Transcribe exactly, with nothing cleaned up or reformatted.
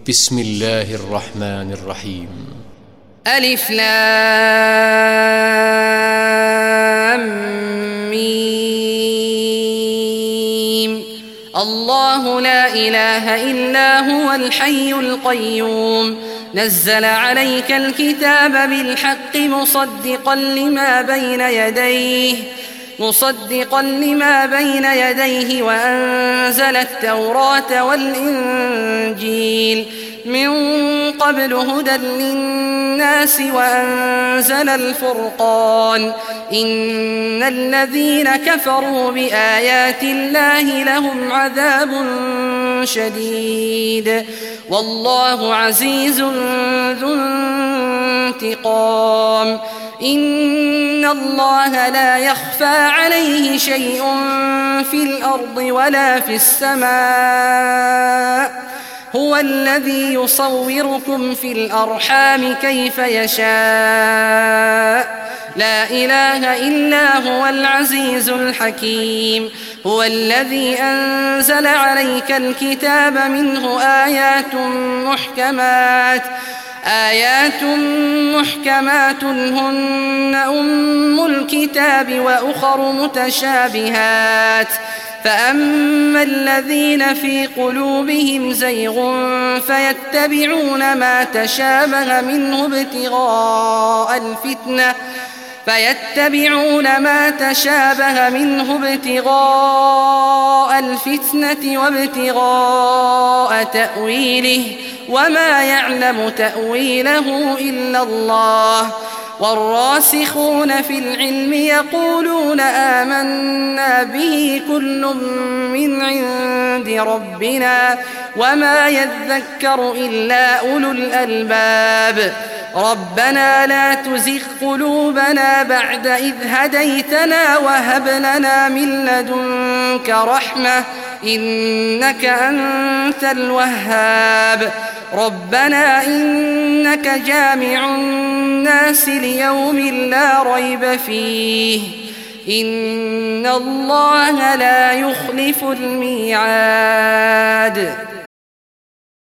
بسم الله الرحمن الرحيم. ألف لام ميم. الله لا إله إلا هو الحي القيوم نزل عليك الكتاب بالحق مصدقا لما بين يديه مصدقا لما بين يديه وأنزل التوراة والإنجيل من قبل هدى للناس وأنزل الفرقان إن الذين كفروا بآيات الله لهم عذاب شديد والله عزيز ذو انتقام. إن الله لا يخفى عليه شيء في الأرض ولا في السماء هو الذي يصوركم في الأرحام كيف يشاء لا إله إلا هو العزيز الحكيم. هو الذي أنزل عليك الكتاب منه آيات محكمات آيات محكمات هن أم الكتاب وأخر متشابهات فأما الذين في قلوبهم زيغ فيتبعون ما تشابه منه ابتغاء الفتنة فيتبعون ما تشابه منه ابتغاء الفتنة وابتغاء تأويله وما يعلم تأويله إلا الله والراسخون في العلم يقولون آمنا به كل من عند ربنا وما يذكر إلا أولو الألباب. ربنا لا تزغ قلوبنا بعد إذ هديتنا وهب لنا من لدنك رحمة إنك أنت الوهاب. ربنا إنك جامع الناس ليوم لا ريب فيه إن الله لا يخلف الميعاد.